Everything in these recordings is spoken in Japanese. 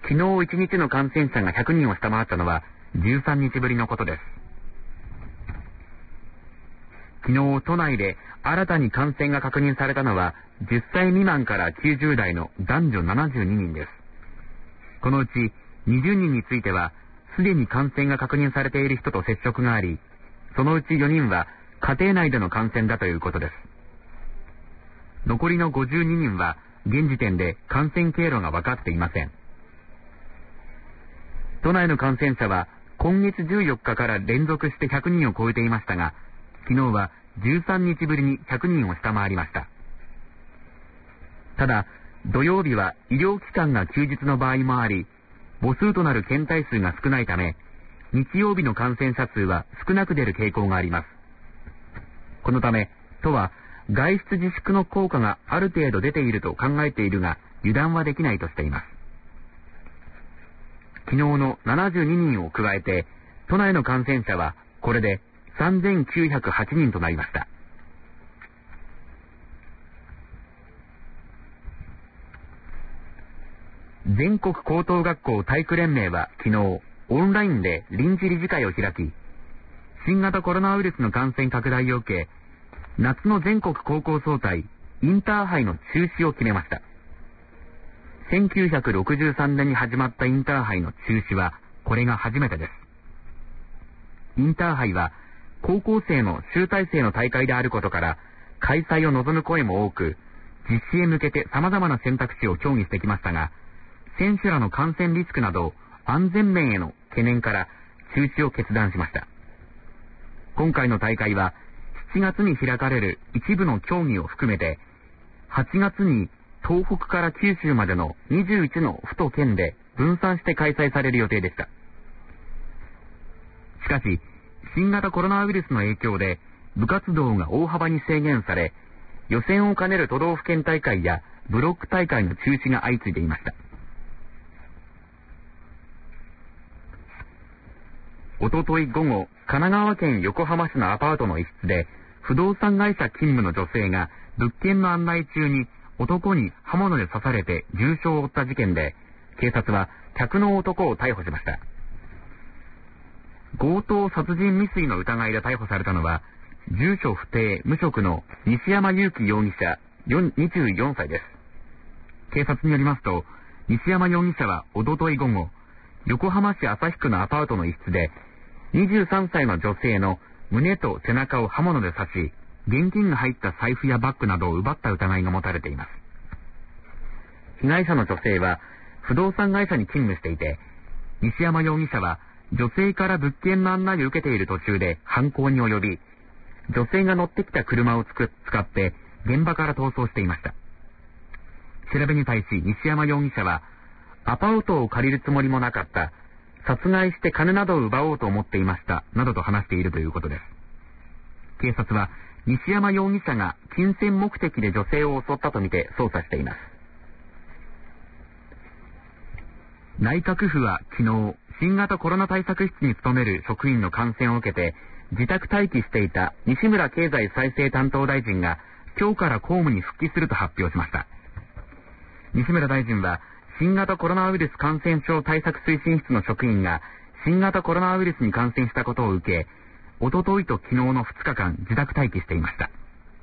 昨日1日の感染者が100人を下回ったのは13日ぶりのことです。昨日都内で新たに感染が確認されたのは10歳未満から90代の男女72人です。このうち20人についてはすでに感染が確認されている人と接触があり、そのうち4人は家庭内での感染だということです。残りの52人は現時点で感染経路が分かっていません。都内の感染者は今月14日から連続して100人を超えていましたが、昨日は13日ぶりに100人を下回りました。ただ、土曜日は医療機関が休日の場合もあり、母数となる検体数が少ないため、日曜日の感染者数は少なく出る傾向があります。このため、都は外出自粛の効果がある程度出ていると考えているが、油断はできないとしています。昨日の72人を加えて、都内の感染者はこれで3908人となりました。全国高等学校体育連盟は昨日、オンラインで臨時理事会を開き、新型コロナウイルスの感染拡大を受け、夏の全国高校総体インターハイの中止を決めました。1963年に始まったインターハイの中止はこれが初めてです。インターハイは高校生の集大成の大会であることから開催を望む声も多く、実施へ向けて様々な選択肢を協議してきましたが、選手らの感染リスクなど安全面への懸念から中止を決断しました。今回の大会は7月に開かれる一部の競技を含めて、8月に東北から九州までの21の府と県で分散して開催される予定でした。しかし、新型コロナウイルスの影響で部活動が大幅に制限され、予選を兼ねる都道府県大会やブロック大会の中止が相次いでいました。おととい午後、神奈川県横浜市のアパートの一室で、不動産会社勤務の女性が物件の案内中に男に刃物で刺されて重傷を負った事件で、警察は客の男を逮捕しました。強盗殺人未遂の疑いで逮捕されたのは、住所不定無職の西山雄貴容疑者24歳です。警察によりますと、西山容疑者はおととい午後、横浜市旭区のアパートの一室で、23歳の女性の胸と背中を刃物で刺し、現金が入った財布やバッグなどを奪った疑いが持たれています。被害者の女性は不動産会社に勤務していて、西山容疑者は女性から物件の案内を受けている途中で犯行に及び、女性が乗ってきた車を使って現場から逃走していました。調べに対し西山容疑者は、アパートを借りるつもりもなかった、殺害して金などを奪おうと思っていました、などと話しているということです。警察は西山容疑者が金銭目的で女性を襲ったとみて捜査しています。内閣府は昨日、新型コロナ対策室に勤める職員の感染を受けて自宅待機していた西村経済再生担当大臣が今日から公務に復帰すると発表しました。西村大臣は新型コロナウイルス感染症対策推進室の職員が新型コロナウイルスに感染したことを受け、おとといと昨日の2日間自宅待機していました。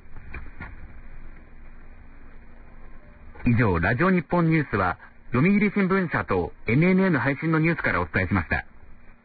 以上、ラジオ日本ニュースは読売新聞社と NNN 配信のニュースからお伝えしました。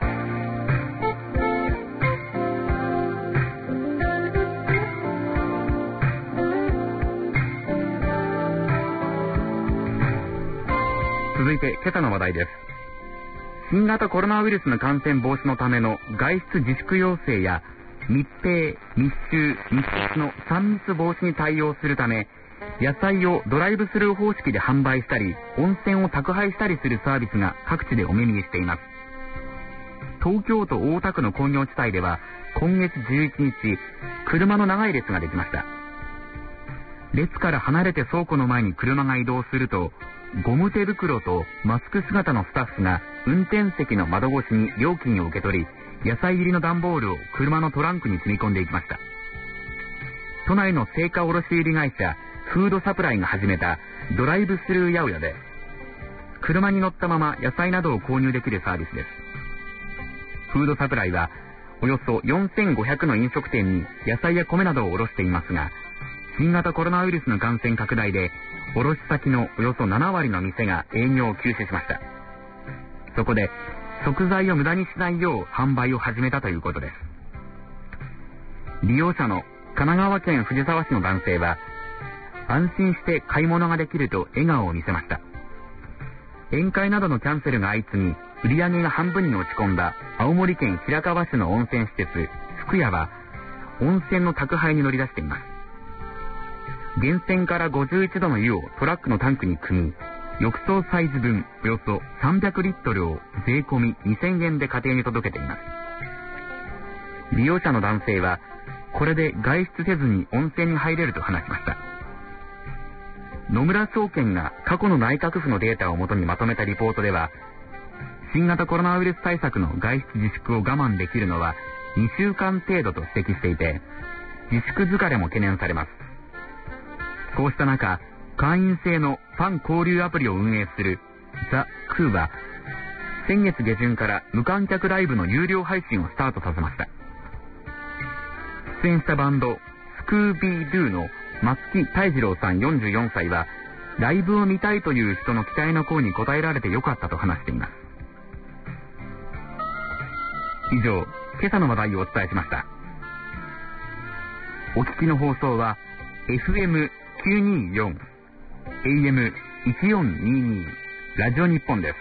続いて今朝の話題です。新型コロナウイルスの感染防止のための外出自粛要請や密閉、密集、密接の3密防止に対応するため、野菜をドライブスルー方式で販売したり、温泉を宅配したりするサービスが各地でお目見えしています。東京都大田区の工業地帯では今月11日、車の長い列ができました。列から離れて倉庫の前に車が移動すると、ゴム手袋とマスク姿のスタッフが運転席の窓越しに料金を受け取り、野菜入りの段ボールを車のトランクに積み込んでいきました。都内の青果卸売会社フードサプライが始めたドライブスルー八百屋で、 車に乗ったまま野菜などを購入できるサービスです。フードサプライはおよそ4500の飲食店に野菜や米などを卸していますが、新型コロナウイルスの感染拡大で卸先のおよそ7割の店が営業を休止しました。そこで食材を無駄にしないよう販売を始めたということです。利用者の神奈川県藤沢市の男性は、安心して買い物ができると笑顔を見せました。宴会などのキャンセルが相次ぎ、売り上げが半分に落ち込んだ青森県平川市の温泉施設福屋は、温泉の宅配に乗り出しています。源泉から51度の湯をトラックのタンクに汲み、浴槽サイズ分およそ300リットルを税込み2000円で家庭に届けています。利用者の男性は、これで外出せずに温泉に入れると話しました。野村証券が過去の内閣府のデータをもとにまとめたリポートでは、新型コロナウイルス対策の外出自粛を我慢できるのは2週間程度と指摘していて、自粛疲れも懸念されます。こうした中、会員制のファン交流アプリを運営するザ・クーは、先月下旬から無観客ライブの有料配信をスタートさせました。出演したバンドスクービードゥの松木泰次郎さん44歳は、ライブを見たいという人の期待の声に応えられてよかったと話しています。以上、今朝の話題をお伝えしました。お聞きの放送は FM924 AM1422 ラジオ日本です。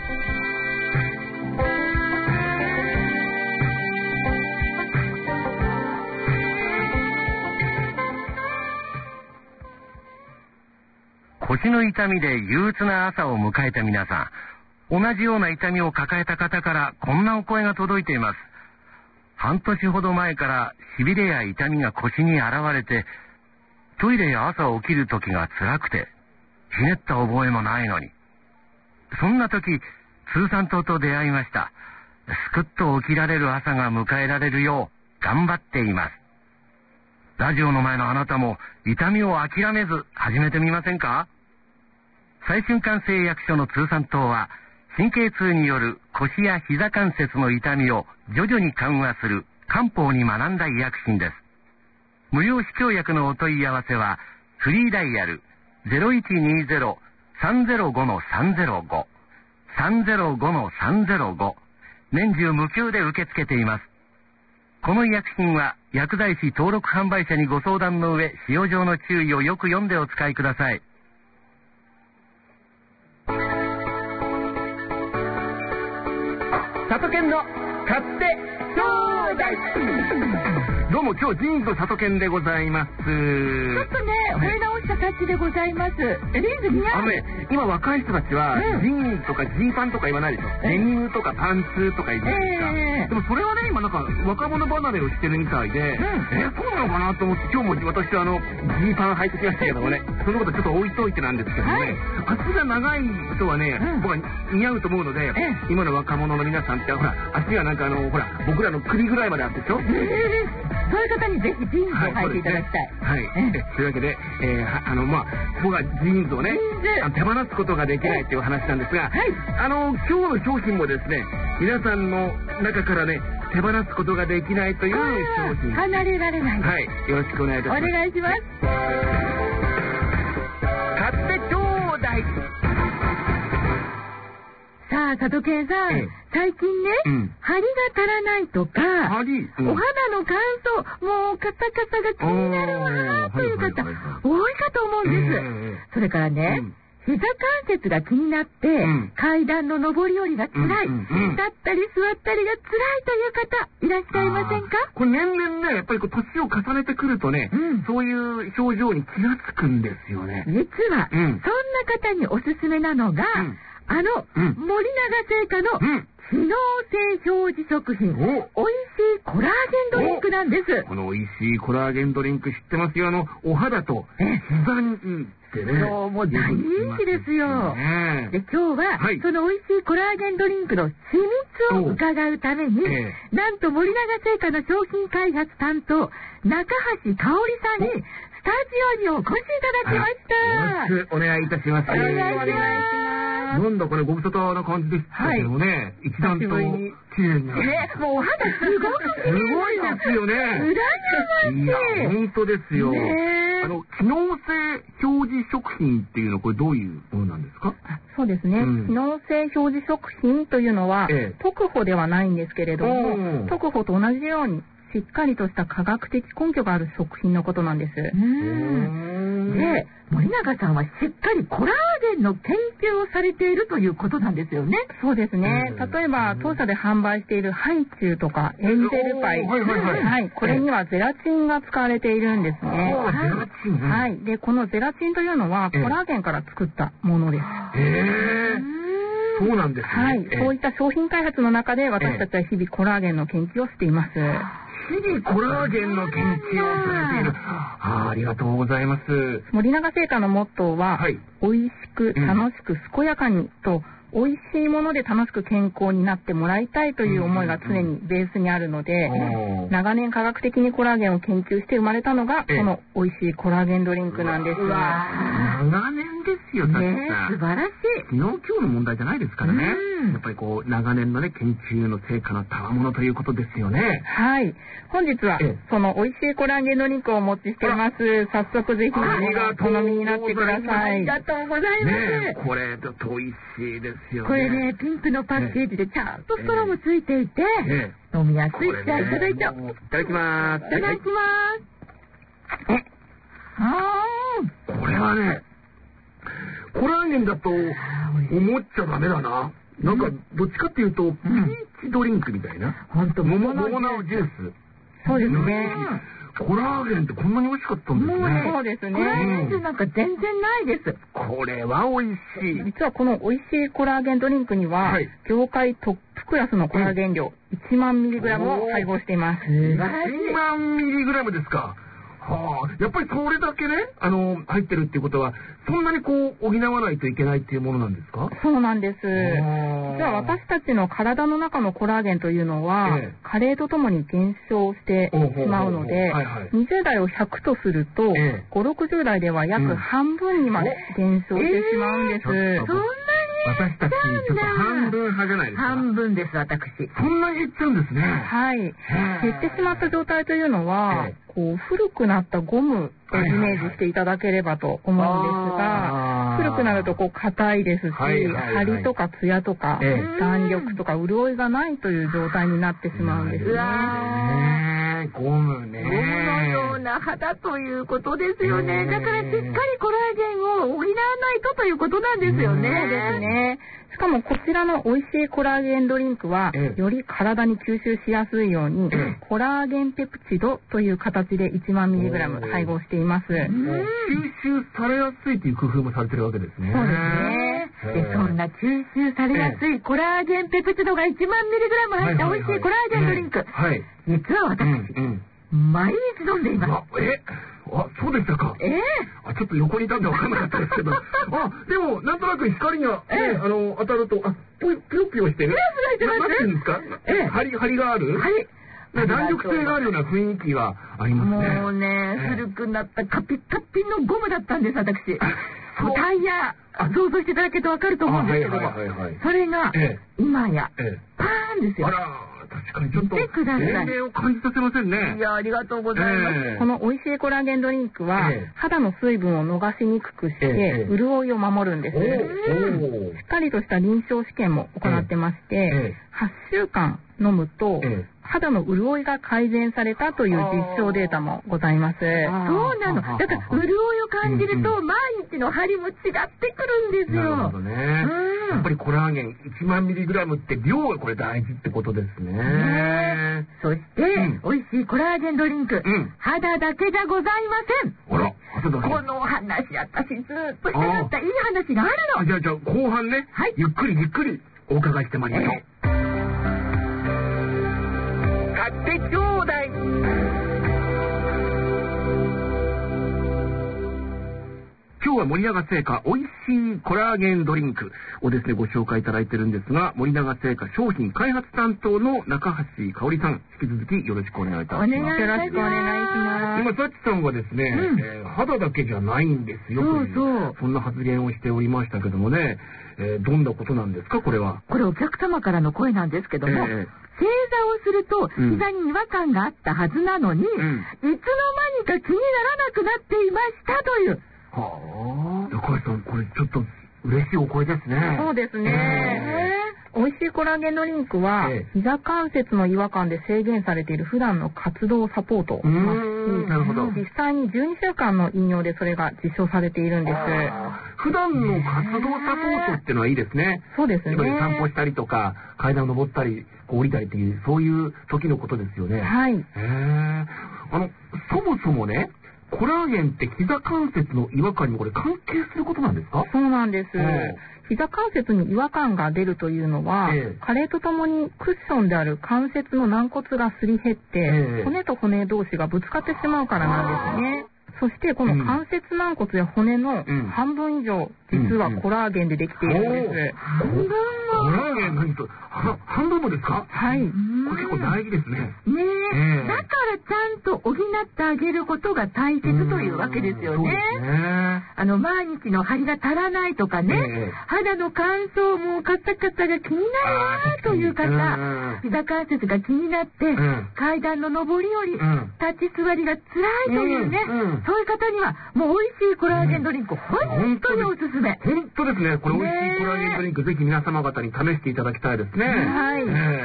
腰の痛みで憂鬱な朝を迎えた皆さん、同じような痛みを抱えた方からこんなお声が届いています。半年ほど前から痺れや痛みが腰に現れて、トイレや朝起きる時が辛くて、ひねった覚えもないのに。そんな時、通産党と出会いました。すくっと起きられる朝が迎えられるよう頑張っています。ラジオの前のあなたも痛みを諦めず始めてみませんか？最瞬間製薬所の通産党は、神経痛による腰や膝関節の痛みを徐々に緩和する漢方に学んだ医薬品です。無料試供薬のお問い合わせは、フリーダイヤル 0120-305-305 305-305、年中無休で受け付けています。この医薬品は薬剤師登録販売者にご相談の上、使用上の注意をよく読んでお使いください。 里犬の買ってちょうだい。 どうも、今日ジーンズの里犬でございます。ちょっとね、吠え直したタッチでございます。リーズ似合う。 今若い人たちは、ジーンズとかジーパンとか言わないでしょ。デニムとかパンツとか言うじゃないですか。でもそれはね、今なんか若者離れをしてるみたいで、そうなのかなと思って、今日も私はジーパン履いてきましたけどもね、そのことちょっと置いといてなんですけどね、足が長い人はね、僕は似合うと思うので、今の若者の皆さんって、ほら、足がなんかほら、僕らの首ぐらいまであってでしょ。 そういう方にぜひジーンズを履いていただきたい。 はい。というわけで、僕はジーンズをね、手放すことができないという話なんですが、今日の商品もですね、皆さんの中からね、手放すことができないという商品。 離れられない。 はい。よろしくお願いいたします。 お願いします。 買ってちょうだい。 さあ、佐藤健さん、最近ね、張りが足らないとか、お肌の乾燥、もうカサカサが気になるわという方、多いかと思うんです。それからね、膝関節が気になって、階段の上り下りが辛い、立ったり座ったりが辛いという方、いらっしゃいませんか？ これ年々ね、やっぱり年を重ねてくるとね、そういう症状に気がつくんですよね。 実は、そんな方におすすめなのが、森永製菓の機能性表示食品、おいしいコラーゲンドリンクなんです。 このおいしいコラーゲンドリンク知ってますよ。お肌と膝にいいってね。 もう大人気ですよ。で、今日は、そのおいしいコラーゲンドリンクの秘密を伺うために、なんと森永製菓の商品開発担当、中橋香織さんに、スタジオにお越しいただきました。 よろしくお願いいたします。 お願いします。 ます。 なんだかね、ご無沙汰な感じでしたけどね、一段と綺麗になる。 もうお肌すごくすごいですよね。 羨ましい。 いや、本当ですよ。機能性表示食品っていうのはこれどういうものなんですか？ そうですね。機能性表示食品というのは、特保ではないんですけれども、特保と同じようにしっかりとした科学的根拠がある食品のことなんです。で、森永さんはしっかりコラーゲンの研究をされているということなんですよね。そうですね。例えば当社で販売しているハイチュウとかエンジェルパイ、これにはゼラチンが使われているんですね。はい。で、このゼラチンというのはコラーゲンから作ったものです。 そうなんですね。 はい。そういった商品開発の中で私たちは日々コラーゲンの研究をしています。 日々コラーゲンの研究をされている。ありがとうございます。 森永製菓のモットーは、美味しく楽しく健やかにと、美味しいもので楽しく健康になってもらいたいという思いが常にベースにあるので、長年科学的にコラーゲンを研究して生まれたのが、この美味しいコラーゲンドリンクなんです。 長年ですよ、ね、 素晴らしい。 昨日今日の問題じゃないですからね。やっぱりこう、長年のね、研究の成果の賜物ということですよね。 はい。本日は、その美味しいコラーゲンドリンクをお持ちしています。早速ぜひ、お飲みになってください。ありがとうございます。 これ、と美味しいですよね。 これね、ピンクのパッケージでちゃんとストローもついていて、飲みやすい。じゃあ、いただいちゃおう。 いただきます。 いただきます。 これはね、コラーゲンだと思っちゃダメだな。なんか、どっちかっていうと、ピーチドリンクみたいな。桃のジュース。 そうですね。 コラーゲンってこんなに美味しかったんですね。 そうですね。コラーゲンってなんか全然ないです。 これは美味しい。 実はこの美味しいコラーゲンドリンクには、業界トップクラスのコラーゲン量、1万ミリグラムを配合しています。 1万ミリグラムですか。やっぱりそれだけね、入ってるっていうことは、そんなにこう、補わないといけないっていうものなんですか？ そうなんです。実は私たちの体の中のコラーゲンというのは、加齢とともに減少してしまうので、20代を100とすると、5、60代では約半分にまで減少してしまうんです。そんなに私たち、ちょっと半分派じゃないですか。 半分です、私。 そんなに減っちゃうんですね。 はい。減ってしまった状態というのは、こう、古くなったゴムをイメージしていただければと思うんですが、古くなるとこう、硬いですし、張りとかツヤとか、弾力とか潤いがないという状態になってしまうんですね。 ゴムね。 ゴムのような肌ということですよね。だからしっかりコラーゲンを補わないとということなんですよね。ですね。しかもこちらの美味しいコラーゲンドリンクは、より体に吸収しやすいように、コラーゲンペプチドという形で1万ミリグラム配合しています。吸収されやすいという工夫もされてるわけですね。 そうですね。で、そんな吸収されやすいコラーゲンペプチドが1万ミリグラム入った美味しいコラーゲンドリンク。実は私、毎日飲んでいます。 そうでしたか。ちょっと横にいたんで分かんなかったですけど。でも、なんとなく光が、当たると、ぴよぴよしてる。何て言うんですか？張りがある？弾力性があるような雰囲気がありますね。 もうね、古くなったカピカピのゴムだったんです、私。タイヤ、想像していただけると分かると思うんですけども、それが、今や、パーンですよ。 確かにちょっと年齢を感じさせませんね。 いや、ありがとうございます。この美味しいコラーゲンドリンクは、肌の水分を逃しにくくして、潤いを守るんです。しっかりとした臨床試験も行ってまして、8週間飲むと、肌の潤いが改善されたという実証データもございます。そうなの。だから、潤いを感じると、毎日の張りも違ってくるんですよ。 なるほどね。やっぱりコラーゲン1万ミリグラムって量がこれ大事ってことですね。 そして、美味しいコラーゲンドリンク、肌だけじゃございません。この話、私ずっとしたかったいい話があるの。 じゃあ、後半ね、ゆっくりお伺いしてまいりましょう。買ってちょうだい。今日は森永製菓美味しいコラーゲンドリンクをですね、ご紹介いただいてるんですが、森永製菓商品開発担当の中橋香織さん、引き続きよろしくお願いいたします。 よろしくお願いします。 今、さっちさんはですね、肌だけじゃないんですよという、そんな発言をしておりましたけどもね、どんなことなんですか、これは。 これお客様からの声なんですけども、正座をすると膝に違和感があったはずなのに、いつの間にか気にならなくなっていましたという。 はあ、中井さん、これちょっと嬉しいお声ですね。 そうですね。美味しいコラーゲンドリンクは、膝関節の違和感で制限されている普段の活動サポートをしますし、 なるほど。 実際に12週間の引用でそれが実証されているんです。 普段の活動サポートってのはいいですね。 そうですね。 散歩したりとか、階段を登ったり、降りたりっていう、そういう時のことですよね。 はい。 そもそもね、コラーゲンって膝関節の違和感にこれ関係することなんですか？ そうなんです。膝関節に違和感が出るというのは、加齢とともにクッションである関節の軟骨がすり減って、骨と骨同士がぶつかってしまうからなんですね。そしてこの関節軟骨や骨の半分以上、実はコラーゲンでできているんです。 コラーゲン何と半分もですか？ はい。 これ結構大事ですね。 ねえ。だからちゃんと補ってあげることが大切というわけですよね。 そうですね。 毎日の張りが足らないとかね、肌の乾燥もカサカサが気になるなという方、膝関節が気になって、階段の上り下り、立ち座りが辛いというね、そういう方にはもう美味しいコラーゲンドリンク、本当におすすめ。 本当ですね。これ美味しいコラーゲンドリンク、ぜひ皆様方に試していただきたいですね。 はい。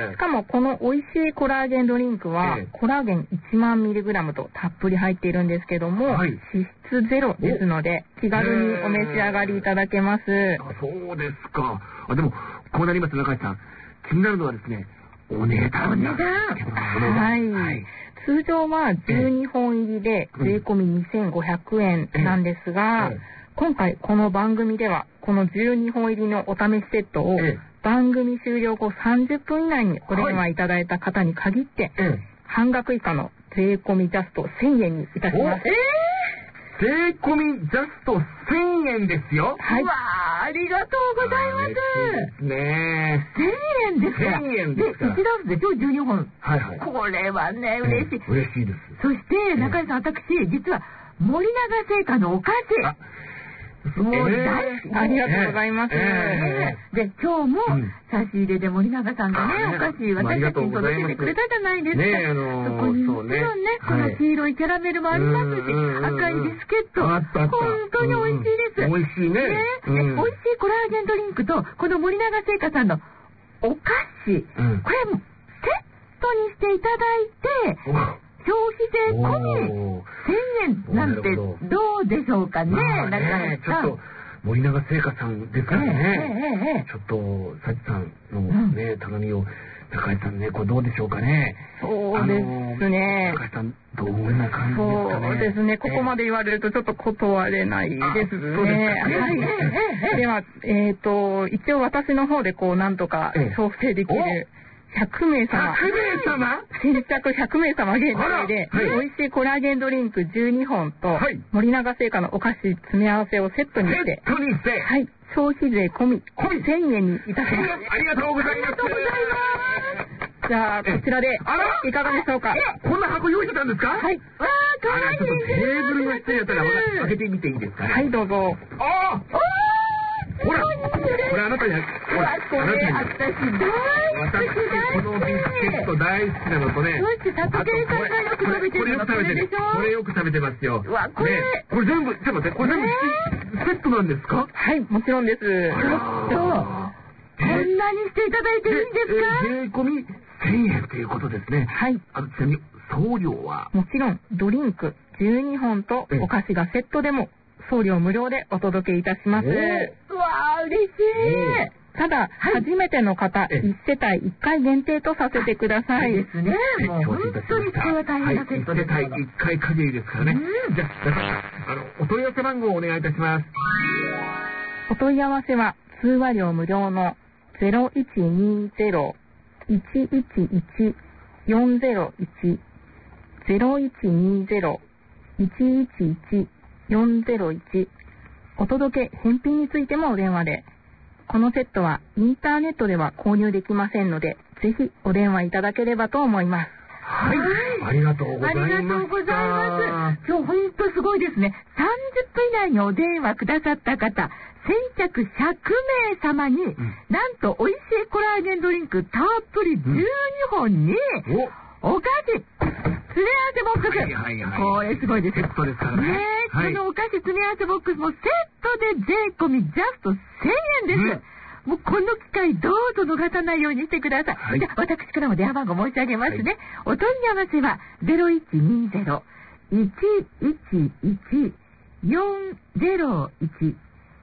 しかもこの美味しいコラーゲンドリンクは、コラーゲン1万 mg とたっぷり入っているんですけども、脂質ゼロですので、気軽にお召し上がりいただけます。 そうですか。でも、こうなります、中井さん。気になるのはですね、お値段なんですけど。 はい。通常は12本入りで税込み2500円なんですが、今回この番組ではこの12本入りのお試しセットを番組終了後30分以内にお電話いただいた方に限って、半額以下の税込みジャスト1000円にいたします。 税込みジャスト1000円ですよ。 はい。うわー、ありがとうございます。 ですね。 1000円ですから。 1000円ですから。 で、1ダースで今日12本。 はいはい。 これはね、嬉しい。 嬉しいです。 そして、中井さん、私、実は、森永製菓のお菓子。もう大好き。 ありがとうございます。 で、今日も差し入れで森永さんがね、お菓子私たちに届けてくれたじゃないですか。そこにもちろんね、この黄色いキャラメルもありますし、赤いビスケット。本当に美味しいです。 美味しいね。 美味しいコラーゲンドリンクと、この森永製菓さんのお菓子、これセットにしていただいて、消費税込み1000円なんてどうでしょうかね、中井さん。 ちょっと森永製菓さんですからね。ちょっとさちさんのね頼みを中井さんね、これどうでしょうかね。 そうですね。 中井さんどんな感じですかね。 そうですね。ここまで言われるとちょっと断れないですね。では一応私の方でこうなんとか調整できる。100名様先着100名様限定で、美味しいコラーゲンドリンク12本と、森永製菓のお菓子詰め合わせをセットにして、はい、消費税込み1000円にいたします。 ありがとうございます。 じゃあ、こちらで、いかがでしょうか。 こんな箱用意してたんですか？ はい。わー、かわいい。 テーブルの下やったら開けてみていいですか？ はい、どうぞ。 ほら、これあなたに、 これ私大好き。 このビスケット大好きなのとね。 佐藤健さんがよく食べてるのこれでしょ？ これよく食べてますよ。 うわ、これ全部、ちょっと待って、これ全部セットなんですか？ はい、もちろんです。 こんなにしていただいていいんですか？ 税込み1000円ということですね。 はい。 ちなみに送料は？ もちろんドリンク12本とお菓子がセットでも送料無料でお届けいたします。 うわー、嬉しい。 ただ、初めての方、1世帯1回限定とさせてください。 ですね。もう本当にこれは大変なセットです。 1世帯1回限りですからね。じゃあ、お問い合わせ番号をお願いいたします。 お問い合わせは、通話料無料の 0120-111-401 0120-111-401 お届け、返品についてもお電話で。このセットはインターネットでは購入できませんので、ぜひお電話いただければと思います。 はい。ありがとうございます。 ありがとうございます。今日ほんとすごいですね。30分以内にお電話くださった方、先着100名様に、なんと美味しいコラーゲンドリンクたっぷり12本に、お菓子、詰め合わせボックス。これすごいですよ。 セットですからね。 このお菓子詰め合わせボックスもセットで税込みジャスト1000円です。もうこの機会どうぞ逃さないようにしてください。じゃあ私からも電話番号申し上げますね。お問い合わせは 0120-111-401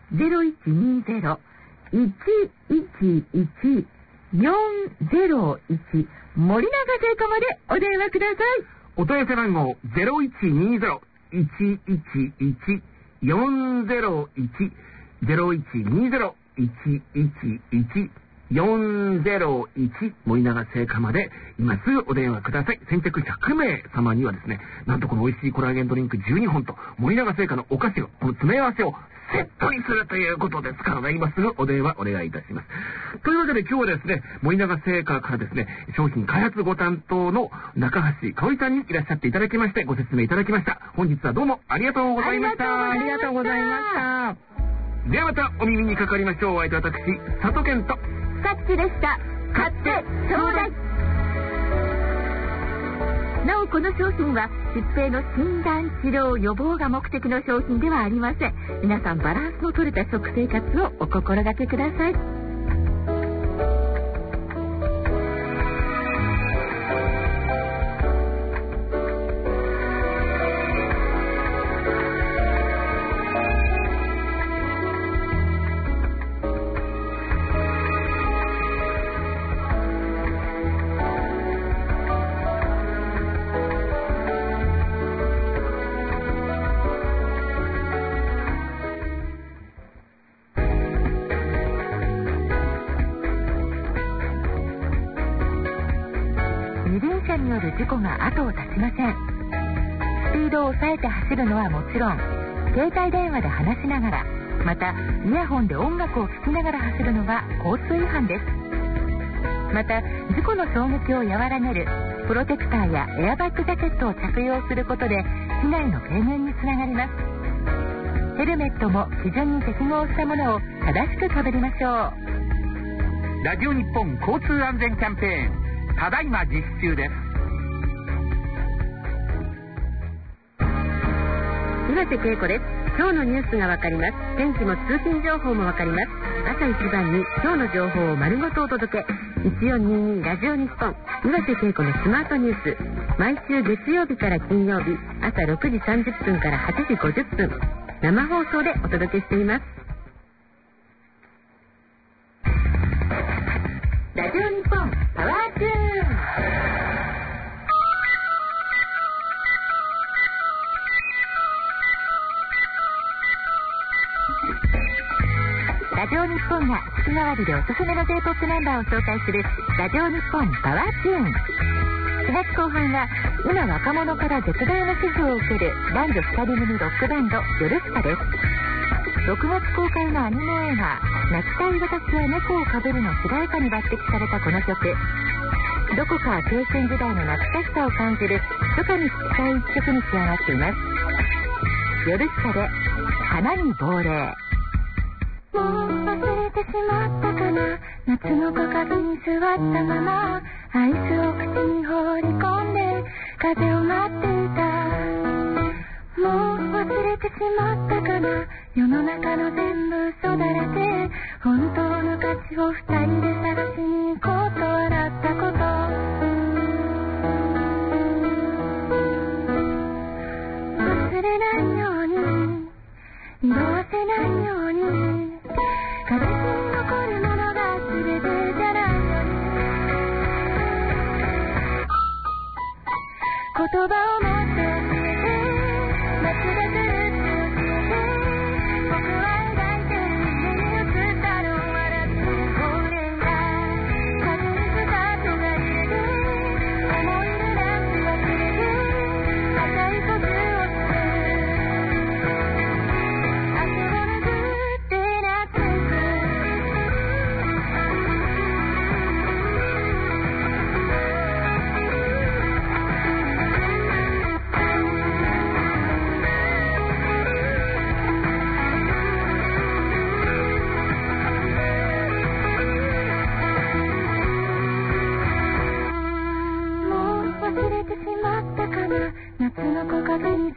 0120-111-401 森永製菓までお電話ください。 お問い合わせ番号 0120-111-401 0120-111-401 森永製菓まで今すぐお電話ください。先着100名様にはですね、なんとこの美味しいコラーゲンドリンク12本と森永製菓のお菓子を、この詰め合わせをセットにするということですからね、今すぐお電話お願いいたします。というわけで今日はですね、森永製菓からですね、商品開発ご担当の中橋香織さんにいらっしゃっていただきまして、ご説明いただきました。本日はどうもありがとうございました。 ありがとうございました。 ではまたお耳にかかりましょう。お相手は私、佐藤健とさっちでした。買ってちょうだい。なおこの商品は疾病の診断、治療、予防が目的の商品ではありません。皆さんバランスの取れた食生活をお心がけください。による事故が後を絶ちません。スピードを抑えて走るのはもちろん、携帯電話で話しながら、またイヤホンで音楽を聴きながら走るのは交通違反です。また事故の衝撃を和らげるプロテクターやエアバッグジャケットを着用することで被害の軽減につながります。ヘルメットも基準に適合したものを正しくかぶりましょう。 ラジオ日本交通安全キャンペーン、ただいま実施中です。 岩瀬恵子です。今日のニュースがわかります。天気も通勤情報もわかります。朝一番に今日の情報を丸ごとお届け。1422ラジオ日本岩瀬恵子のスマートニュース、毎週月曜日から金曜日朝6時30分から8時50分生放送でお届けしています。ラジオ日本パワーチューン。ラジオ日本が月替わりでおすすめの J-POP ナンバーを紹介するラジオ日本パワーチューン。4月後半は今若者から絶大な支持を受ける男女2人組ロックバンドヨルシカです。6月公開のアニメ映画泣きたい私は猫をかぶるの主題歌に抜擢されたこの曲、どこか青春時代の懐かしさを感じる初夏に聴きたい一曲に仕上がっています。ヨルシカで花に亡霊。もう忘れてしまったかな、夏の木陰に座ったままアイスを口に放り込んで風を待っていた。もう忘れてしまったかな、世の中の全部嘘だらけ、本当の価値を二人で探しに行こうと笑ったこと。忘れないように、色あせないように、形に残るものが全てじゃないのに、言葉を持って街がずっと消えて、僕は抱いて目に映ったの笑ってこれが風にスカートが揺れて、思い出なんて忘れて赤い呼吸をして、明日は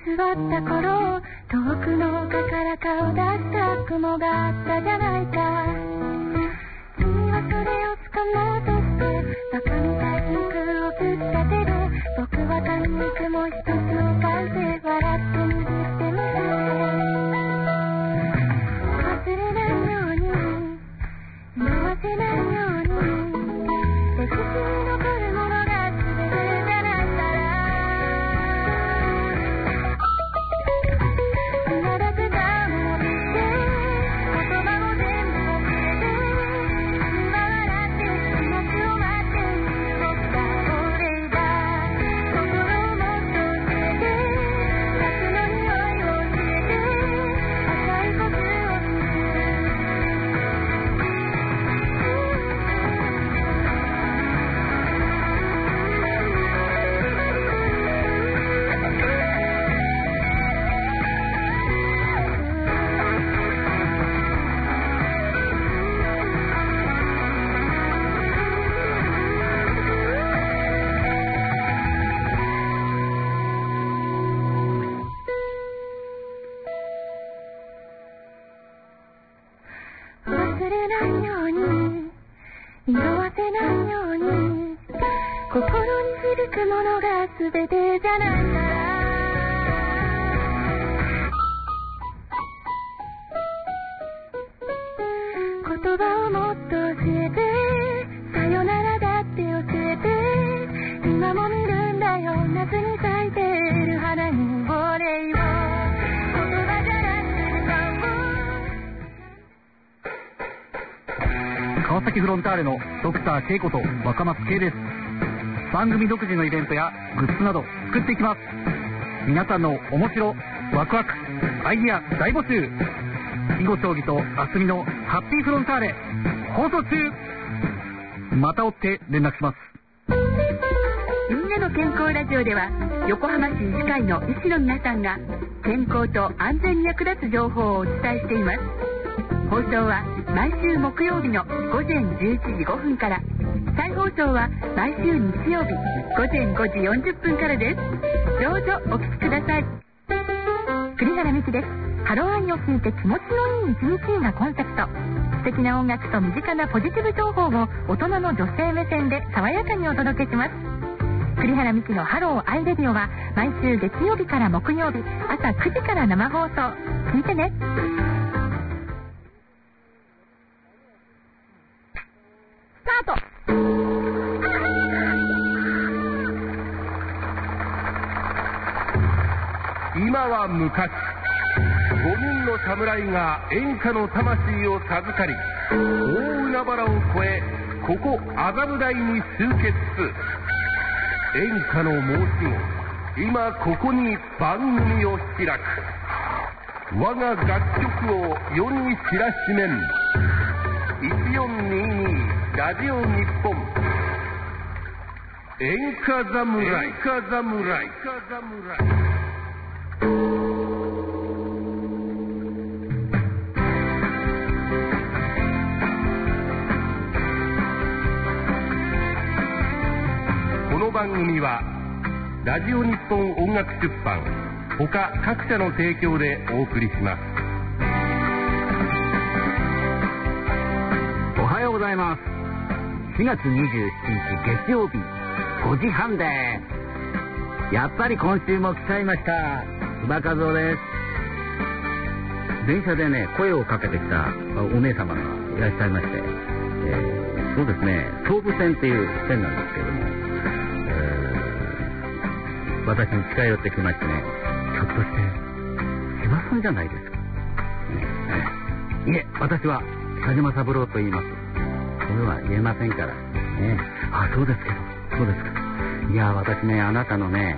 った頃、遠くの丘から顔出した雲があったじゃないか。君はそれを掴もうとしてバカみたいに服をぶっ立てる。僕は紙に雲一つを描いて笑って握ってみる。忘れないように、色褪せないように、歴史に残るものが全てじゃないから。今だけがもうできて、言葉も全部忘れて、今笑って気持ちを待っている僕が俺だ。心をもっと教えて、夏の匂いを教えて、赤いコツを忘れないように、色褪せないように、心に響くものが全てじゃないから。言葉をもっと教えて、さよならだって教えて、今も見るんだよ夏に咲いてる花にお礼を。言葉じゃなくて川崎フロンターレのドクター恵子と若松圭です。番組独自のイベントやグッズなど作っていきます。皆さんの面白、ワクワク、アイディア大募集。囲碁将棋とあすみのハッピーフロンターレ放送中。また追って連絡します。 みんなの健康ラジオでは、横浜市医師会の医師の皆さんが健康と安全に役立つ情報をお伝えしています。放送は毎週木曜日の午前11時5分から、再放送は毎週日曜日午前5時40分からです。どうぞお聞きください。栗原美希です。ハローアイを聞いて気持ちのいい一日がコンセプト。素敵な音楽と身近なポジティブ情報を大人の女性目線で爽やかにお届けします。栗原美希のハローアイレディオは毎週月曜日から木曜日朝9時から生放送。聞いてね。スタート。 今は昔、5人の侍が演歌の魂を授かり、大海原を越え、ここ麻布台に集結。演歌の申し子、今ここに番組を開く。我が楽曲を世に知らしめん。1422ラジオ日本。演歌侍。この番組はラジオ日本音楽出版他各社の提供でお送りします。 おはようございます。4月27日月曜日5時半です。やっぱり今週も来ちゃいました。柴和夫です。電車でね、声をかけてきたお姉様がいらっしゃいまして、そうですね、総武線っていう線なんですけども、私に近寄ってきましてね、ひょっとして千葉さんじゃないですか。いえ、私は田島三郎と言います。それは言えませんからね。あ、そうですけど、そうですか。いや、私ね、あなたのね、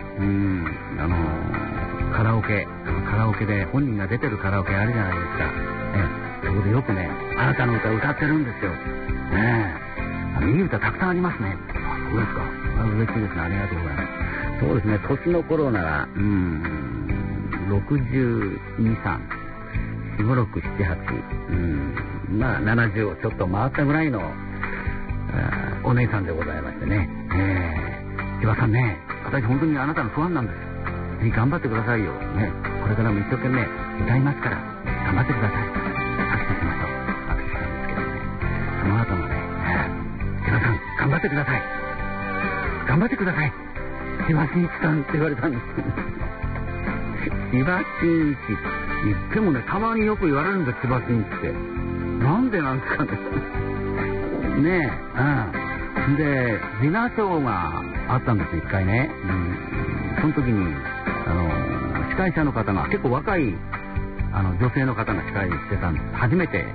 カラオケで本人が出てるカラオケあるじゃないですか。そこでよくね、あなたの歌歌ってるんですよ。いい歌たくさんありますね。あ、そうですか。嬉しいですね。ありがとうございます。そうですね、年の頃なら、62、3、4、5、6、7、8、まあ70をちょっと回ったぐらいのお姉さんでございましてね。千葉さんね、私本当にあなたのファンなんですよ。 ぜひ頑張ってくださいよ。ね。これからも一生懸命歌いますから、頑張ってください。握手しましょう。握手したんですけどね。その後もね、千葉さん、頑張ってください。頑張ってください。千葉真一さんって言われたんですけど。千葉真一。でもね、たまによく言われるんです、千葉真一って。なんでなんですかね。ねえ、で、ディナーショーがあったんですよ、一回ね。その時に、司会者の方が、結構若い、女性の方が司会してたんです。初めて、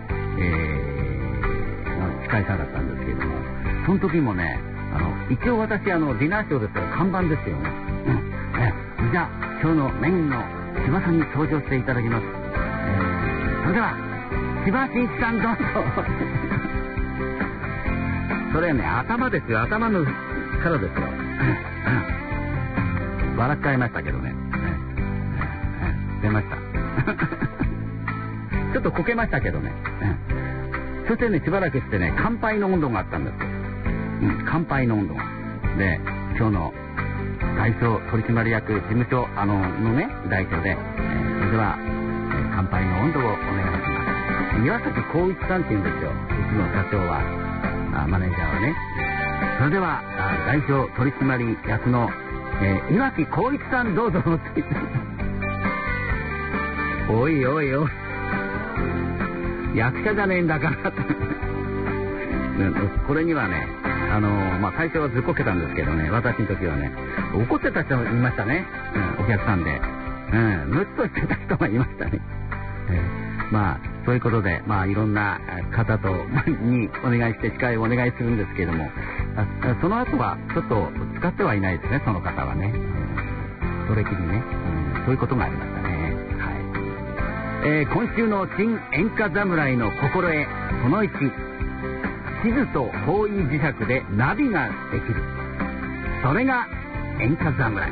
司会者だったんですけども、その時もね、一応私、ディナーショーですから看板ですよね。じゃあ、今日のメインの千葉さんに登場していただきます。それでは、千葉真一さんどうぞ。それね、頭ですよ。頭のからですよ。笑っちゃいましたけどね。出ました。ちょっとこけましたけどね。そしてね、しばらくしてね、乾杯の温度があったんですよ。乾杯の温度が。で、今日の代表取締役事務所のね、代表で、それでは、乾杯の温度をお願いします。岩崎光一さんって言うんですよ。うちの社長は。マネージャーはね。それでは代表取締役の、岩木光一さんどうぞって言って。おいおいおい、役者じゃねえんだからってこれにはね、最初はずっこけたんですけどね、私の時はね、怒ってた人もいましたね、お客さんで、ムッとしてた人がいましたね。そういうことで、いろんな方とにお願いして司会をお願いするんですけれども、その後はちょっと使ってはいないですね、その方はね。それきりね、そういうことがありましたね。はい。今週の新演歌侍の心得、その1、地図と方位磁石でナビができる。それが演歌侍。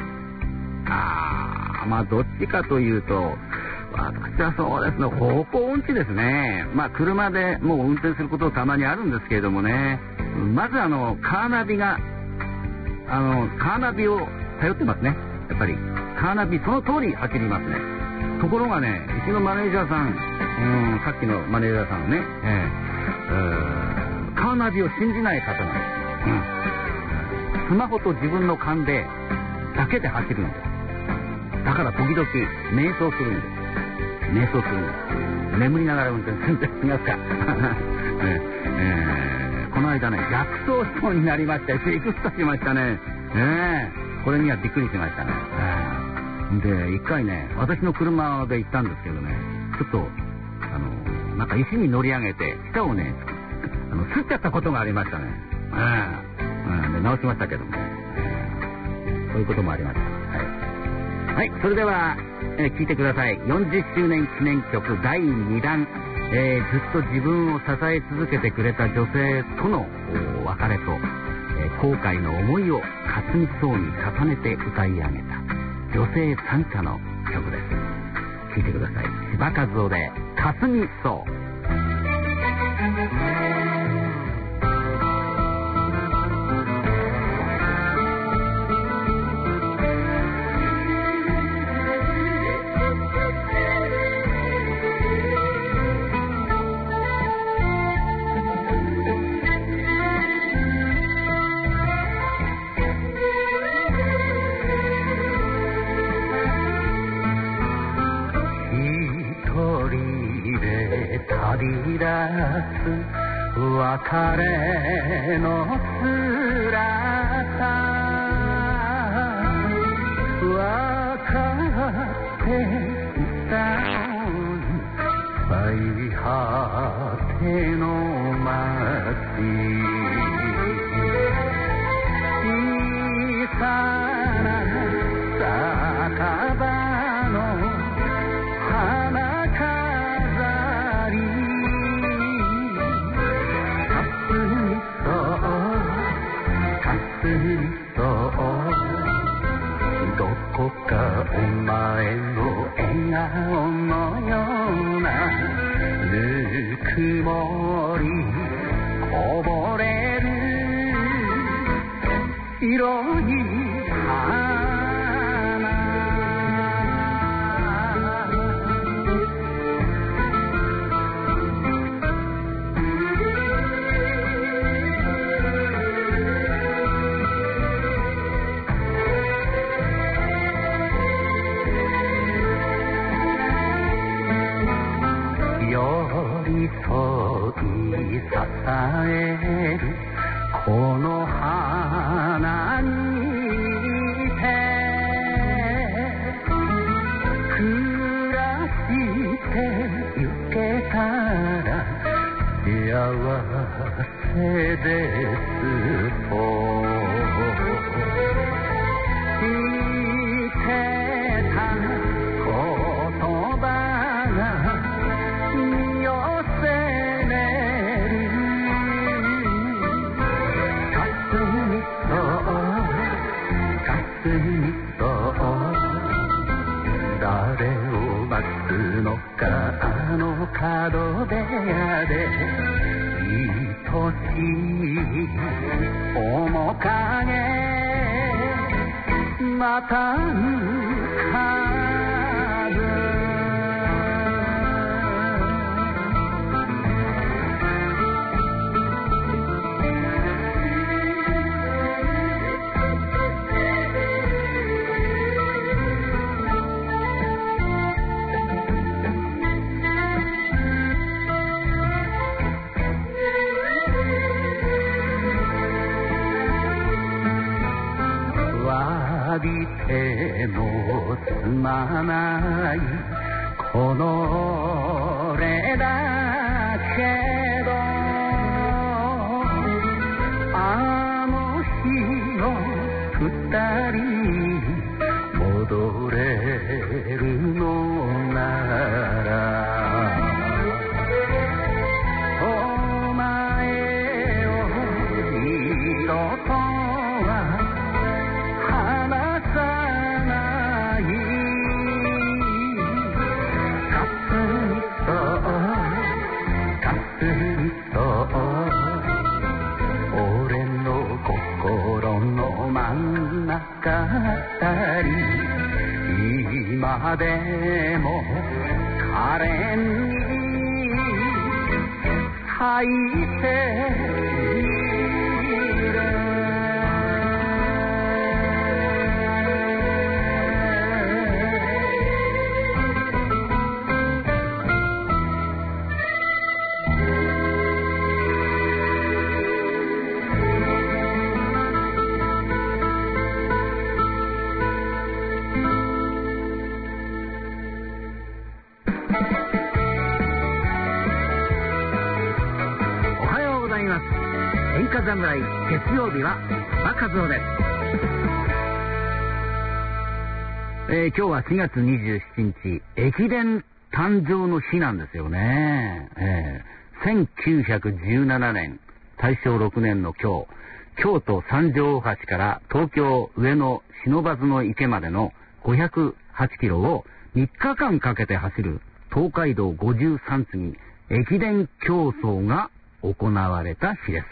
どっちかというと、私はそうですね、方向音痴ですね。車でもう運転することたまにあるんですけれどもね、まずカーナビが、カーナビを頼ってますね。やっぱり、カーナビその通り走りますね。ところがね、うちのマネージャーさん、さっきのマネージャーさんね、カーナビを信じない方なんです。スマホと自分の勘で、だけで走るんです。だから時々、瞑想するんです。眠りながら運転するんです。ますかこの間ね、逆走しそうになりまして、ビクッとしましたね。これにはびっくりしましたね。で、一回ね、私の車で行ったんですけどね、ちょっと、なんか石に乗り上げて、下をね、擦っちゃったことがありましたね。で直しましたけどね。そういうこともありました。はい、それでは、聞いてください。40周年記念曲第2弾、ずっと自分を支え続けてくれた女性との別れと、後悔の思いを霞みそうに重ねて歌い上げた女性賛歌の曲です。聞いてください。千葉和夫で霞みそう。別れの姿分かっていた最果ての街小さな酒場の花飾りどこかお前の笑顔のようなぬくもりこぼれる白い花この花にて暮らしてゆけたら幸せですと言ってた言葉が身を責める誰を待つのかあの角部屋で愛しい面影また浮かぶ詫びてもすまないこの俺だけどあの日の二人戻れるのならお前を二度と俺の心の真ん中あたり今でも可憐に咲いている演歌侍月曜日は馬和夫です。今日は4月27日駅伝誕生の日なんですよね。1917年大正6年の今日、京都三条大橋から東京上野不忍池までの508キロを3日間かけて走る東海道53次駅伝競争が行われた日です。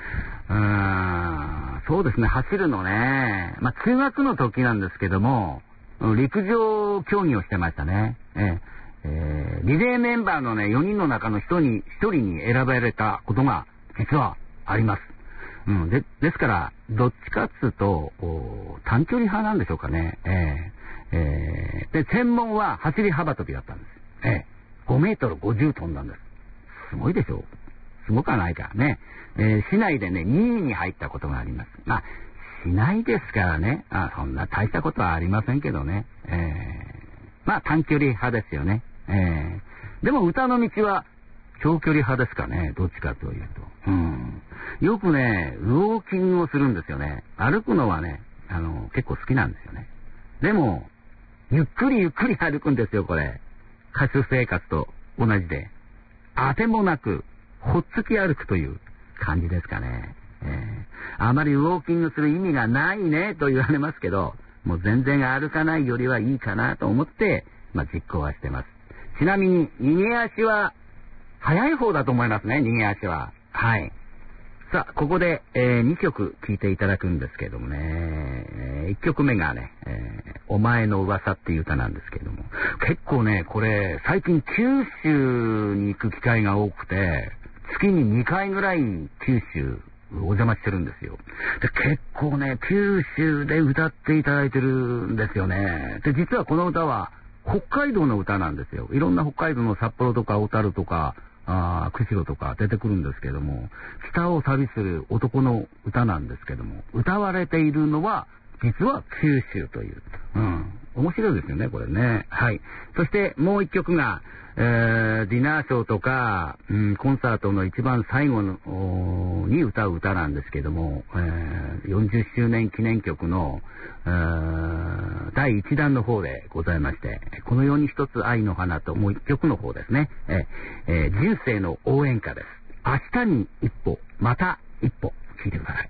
そうですね、走るのね、中学の時なんですけども、陸上競技をしてましたね。リレーメンバーのね、4人の中の1人に選ばれたことが実はあります。ですから、どっちかっつうと、短距離派なんでしょうかね。で、専門は走り幅跳びだったんです。5メートル50飛んだんです。すごいでしょう。すごくはないからね。市内でね、2位に入ったことがあります。市内ですからね、そんな大したことはありませんけどね。短距離派ですよね。でも歌の道は長距離派ですかね、どっちかというと。よくね、ウォーキングをするんですよね。歩くのはね、結構好きなんですよね。でも、ゆっくり歩くんですよ、これ。歌手生活と同じで。当てもなく、ほっつき歩くという感じですかね。あまりウォーキングする意味がないねと言われますけど、もう全然歩かないよりはいいかなと思って、実行はしてます。ちなみに逃げ足は早い方だと思いますね、逃げ足は。はい。さあ、ここで、2曲聴いていただくんですけどもね、1曲目がね、お前の噂っていう歌なんですけども、結構ね、これ最近九州に行く機会が多くて、月に2回ぐらい九州お邪魔してるんですよ。で、結構ね、九州で歌っていただいてるんですよね。で、実はこの歌は北海道の歌なんですよ。いろんな北海道の札幌とか小樽とか、 釧路とか出てくるんですけども、北を旅する男の歌なんですけども、歌われているのは実は九州という、面白いですよね、これね。はい。そしてもう一曲が、ディナーショーとか、コンサートの一番最後のに歌う歌なんですけども、40周年記念曲の第1弾の方でございまして、この世に一つ愛の花ともう一曲の方ですね、人生の応援歌です。明日に一歩、また一歩、聴いてください。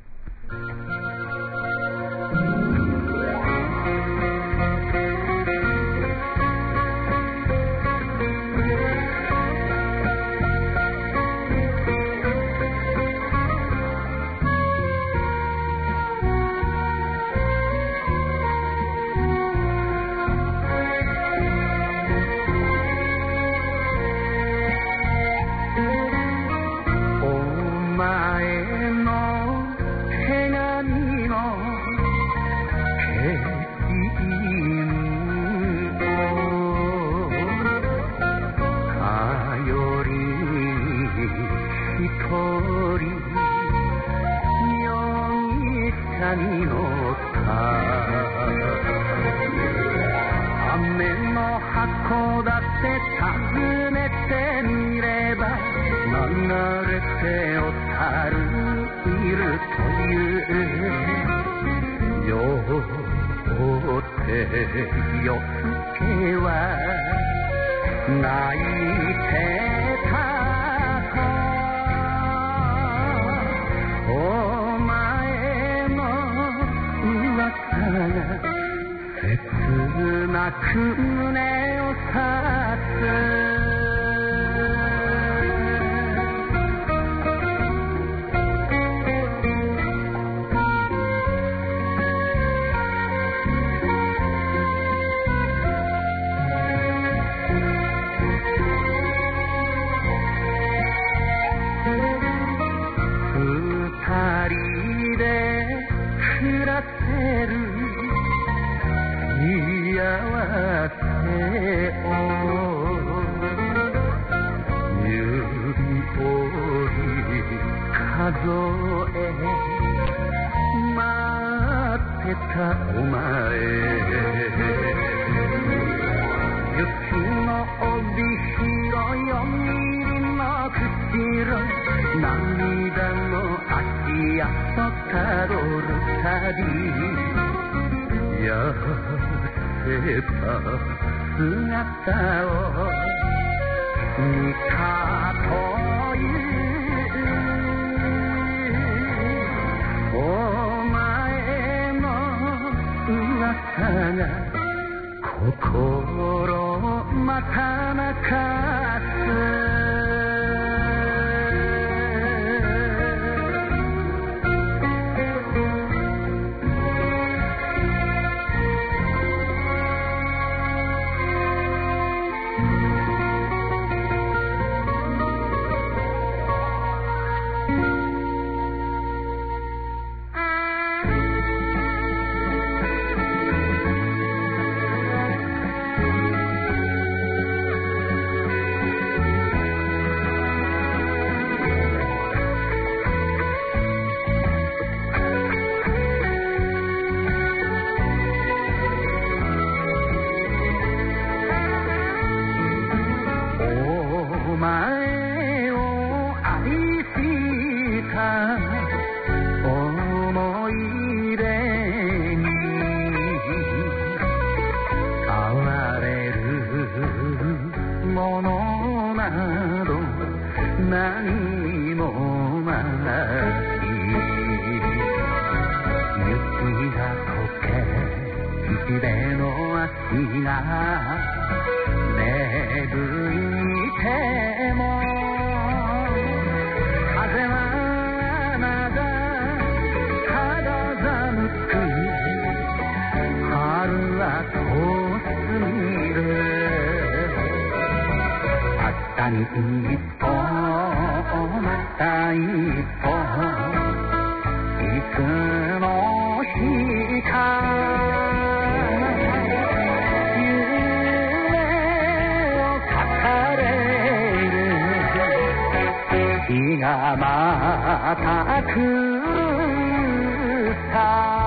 くるさ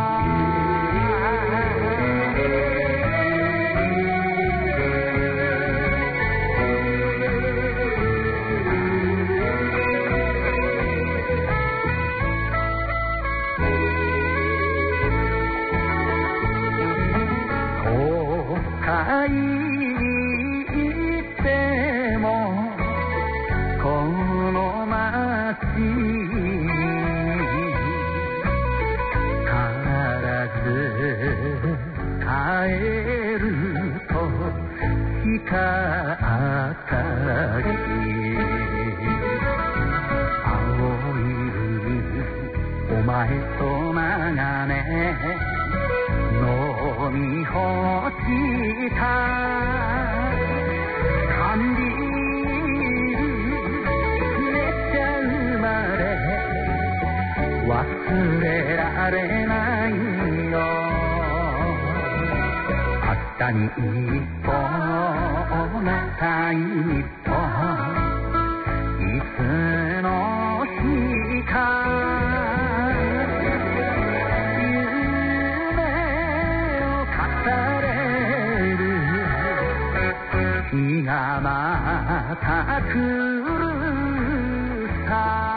忘れられないよ明日に一歩また一歩いつの日か夢を語れる日がまた来るさ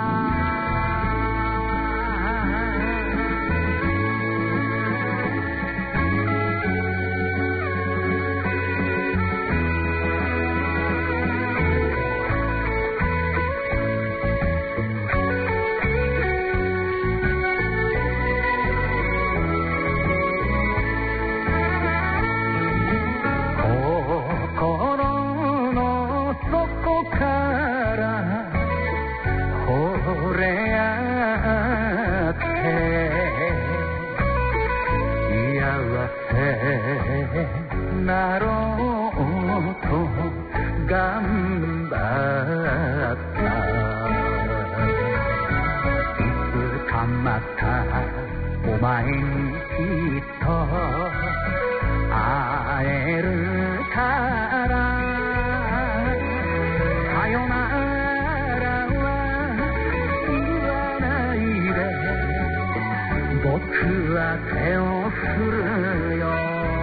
なろうと頑張ったいつかまたお前にきっと会えるからさよならは言わないで僕は手を振るよ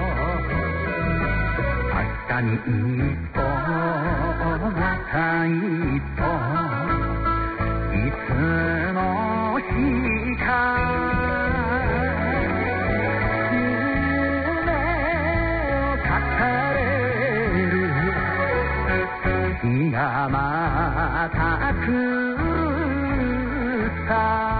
明日に一歩また一歩いつの日か夢を語れる日がまた来るさ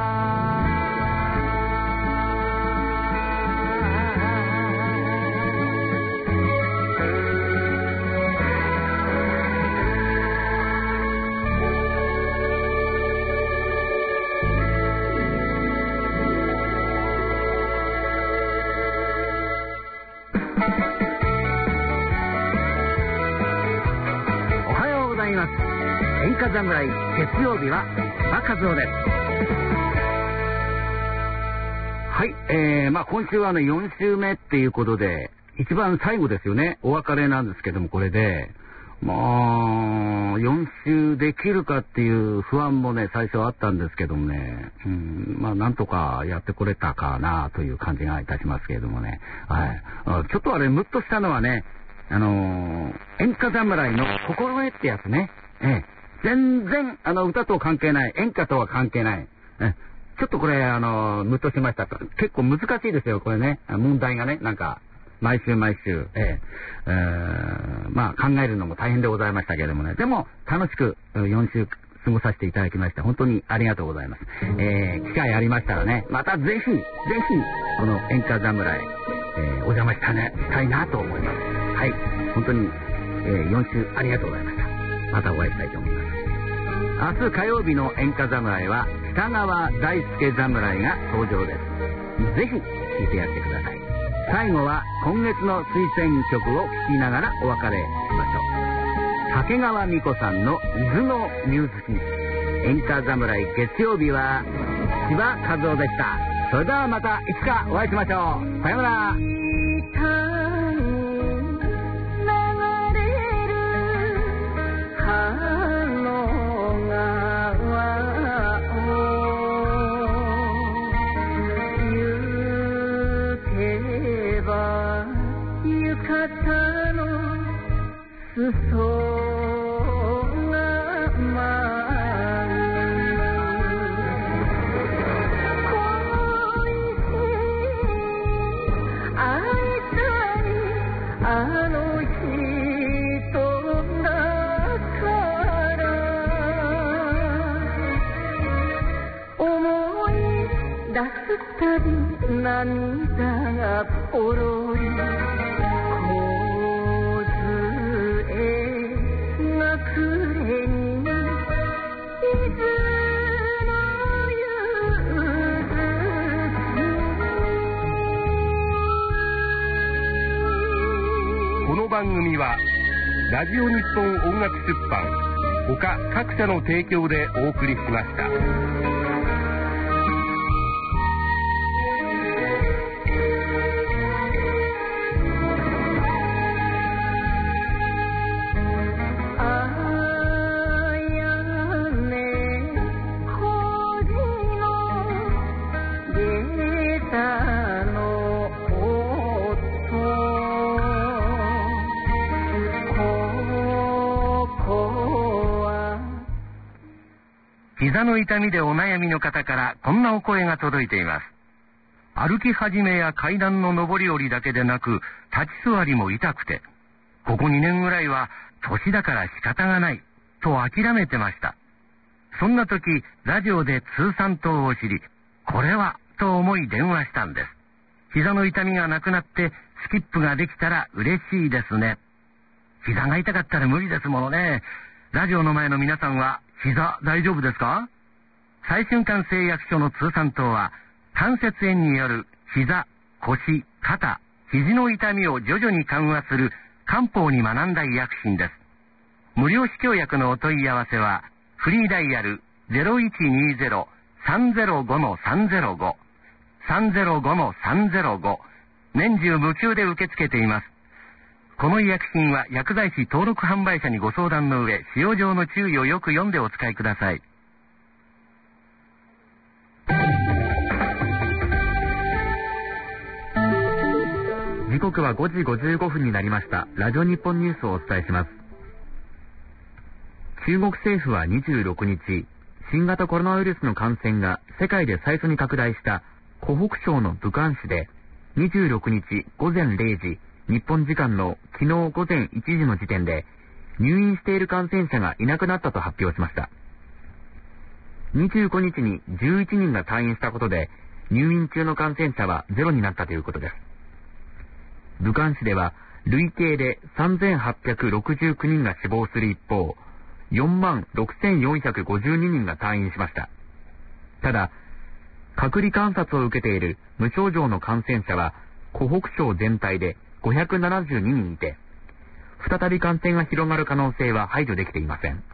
演歌侍月曜日は馬和夫です。 はい、今週はね4週目っていうことで一番最後ですよね。お別れなんですけども、これで4週できるかっていう不安もね最初あったんですけどもね、なんとかやってこれたかなという感じがいたしますけれどもね。はい、ちょっとムッとしたのはね、演歌侍の心得ってやつね。全然歌と関係ない、演歌とは関係ない。ちょっとこれムッとしました。結構難しいですよこれね。問題がね、なんか毎週、考えるのも大変でございましたけれどもね。でも楽しく4週過ごさせていただきまして本当にありがとうございます。機会ありましたらね、またぜひこの演歌侍、お邪魔したいなと思います。はい、本当に、4週ありがとうございました。またお会いしたいと思います。明日火曜日の演歌侍は北川大輔侍が登場です。ぜひ聴いてやってください。最後は今月の推薦曲を聴きながらお別れしましょう。掛川美子さんの伊豆の夕月。演歌侍月曜日は千葉和夫でした。それではまたいつかお会いしましょう。さようなら。 川たび涙がポロリ梢が暮れに水の夕月この番組はラジオ日本音楽出版他各社の提供でお送りしました。膝の痛みでお悩みの方からこんなお声が届いています。歩き始めや階段の上り下りだけでなく立ち座りも痛くて、ここ2年ぐらいは年だから仕方がないと諦めてました。そんな時ラジオで通産党を知り、これはと思い電話したんです。膝の痛みがなくなってスキップができたら嬉しいですね。膝が痛かったら無理ですものね。ラジオの前の皆さんは膝大丈夫ですか？最瞬間製薬所の通産党は関節炎による膝、腰、肩、肘の痛みを徐々に緩和する漢方に学んだ医薬品です。無料試供薬のお問い合わせはフリーダイヤル 0120-305-305 305-305 年中無休で受け付けています。この医薬品は薬剤師登録販売者にご相談の上、使用上の注意をよく読んでお使いください。 時刻は5時55分になりました。ラジオ日本ニュースをお伝えします。中国政府は26日、新型コロナウイルスの感染が世界で最初に拡大した湖北省の武漢市で26日午前0時、日本時間の昨日午前1時の時点で入院している感染者がいなくなったと発表しました。25日に11人が退院したことで入院中の感染者はゼロになったということです。武漢市では累計で3869人が死亡する一方、46,452人が退院しました。ただ、隔離観察を受けている無症状の感染者は湖北省全体で572人いて、再び感染が広がる可能性は排除できていません。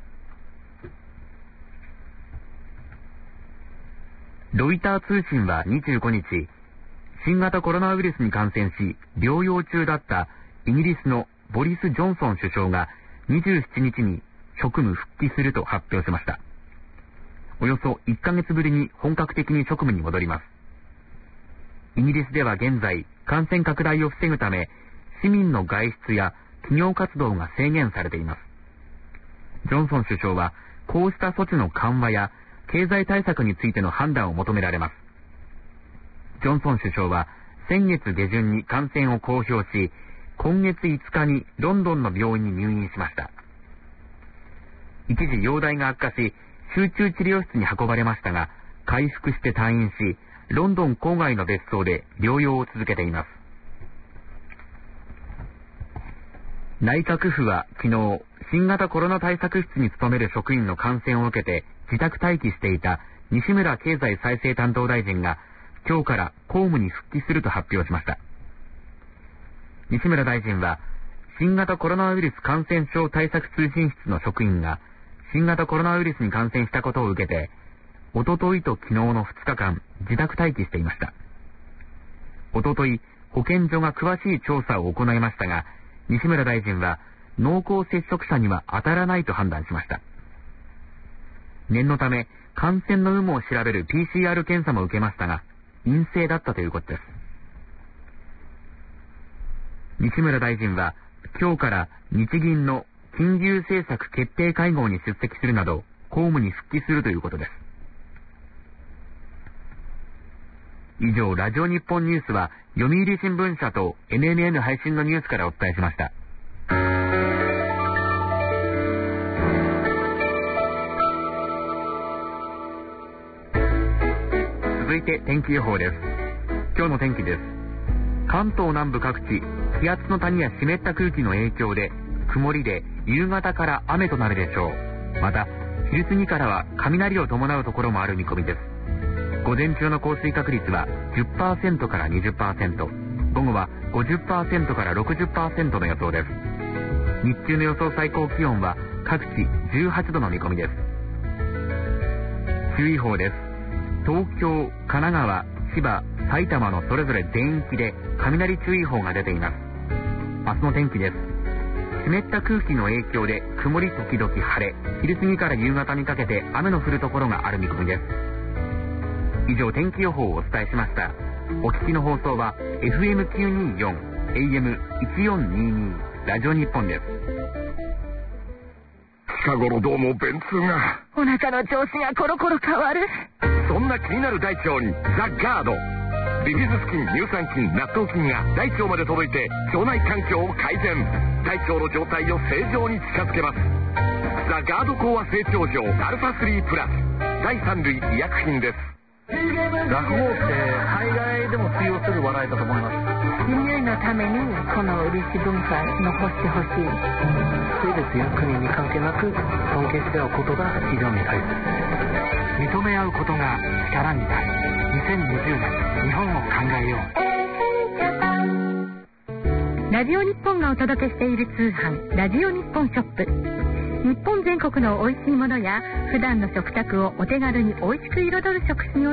ロイター通信は25日、新型コロナウイルスに感染し療養中だったイギリスのボリス・ジョンソン首相が27日に職務復帰すると発表しました。およそ1ヶ月ぶりに本格的に職務に戻ります。イギリスでは現在、感染拡大を防ぐため、市民の外出や企業活動が制限されています。ジョンソン首相は、こうした措置の緩和や経済対策についての判断を求められます。ジョンソン首相は、先月下旬に感染を公表し、今月5日にロンドンの病院に入院しました。一時容体が悪化し、集中治療室に運ばれましたが、回復して退院し、ロンドン郊外の別荘で療養を続けています。内閣府は昨日、新型コロナ対策室に勤める職員の感染を受けて自宅待機していた西村経済再生担当大臣が今日から公務に復帰すると発表しました。西村大臣は、新型コロナウイルス感染症対策通信室の職員が新型コロナウイルスに感染したことを受けて、おとといと昨日の2日間自宅待機していました。おととい、保健所が詳しい調査を行いましたが、西村大臣は濃厚接触者には当たらないと判断しました。念のため感染の有無を調べる PCR 検査も受けましたが、陰性だったということです。西村大臣は今日から日銀の金融政策決定会合に出席するなど公務に復帰するということです。以上、ラジオ日本ニュースは読売新聞社と NNN 配信のニュースからお伝えしました。 続続いて天気予報です。今日の天気です。関東南部各地、気圧の谷や湿った空気の影響で曇りで夕方から雨となるでしょう。また昼過ぎからは雷を伴うところもある見込みです。午前中の降水確率は 10% から 20%、 午後は 50% から 60% の予想です。日中の予想最高気温は各地18度の見込みです。注意報です。東京、神奈川、千葉、埼玉のそれぞれ全域で雷注意報が出ています。明日の天気です。湿った空気の影響で曇り時々晴れ、昼過ぎから夕方にかけて雨の降るところがある見込みです。以上、天気予報をお伝えしました。お聞きの放送は FM924 AM1422 ラジオ日本です。 近頃どうも便通が、 お腹の調子がコロコロ変わる。 そんな気になる大腸にザ・ガード、ビフィズス菌、乳酸菌、納豆菌が大腸まで届いて腸内環境を改善、大腸の状態を正常に近づけます。ザ・ガード講和成長錠アルファ3プラス、第3類医薬品です。 落語って海外でも通用する笑いだと思います。 人類のためにこの漆文化残してほしい。 性別や国に関係なく尊敬し合うことが非常に大切です。認め合うことが力になる。2020年日本を考えよう。 ラジオ日本がお届けしている通販ラジオ日本ショップ。日本全国の美味しいものや普段の食卓をお手軽に美味しく彩る食品を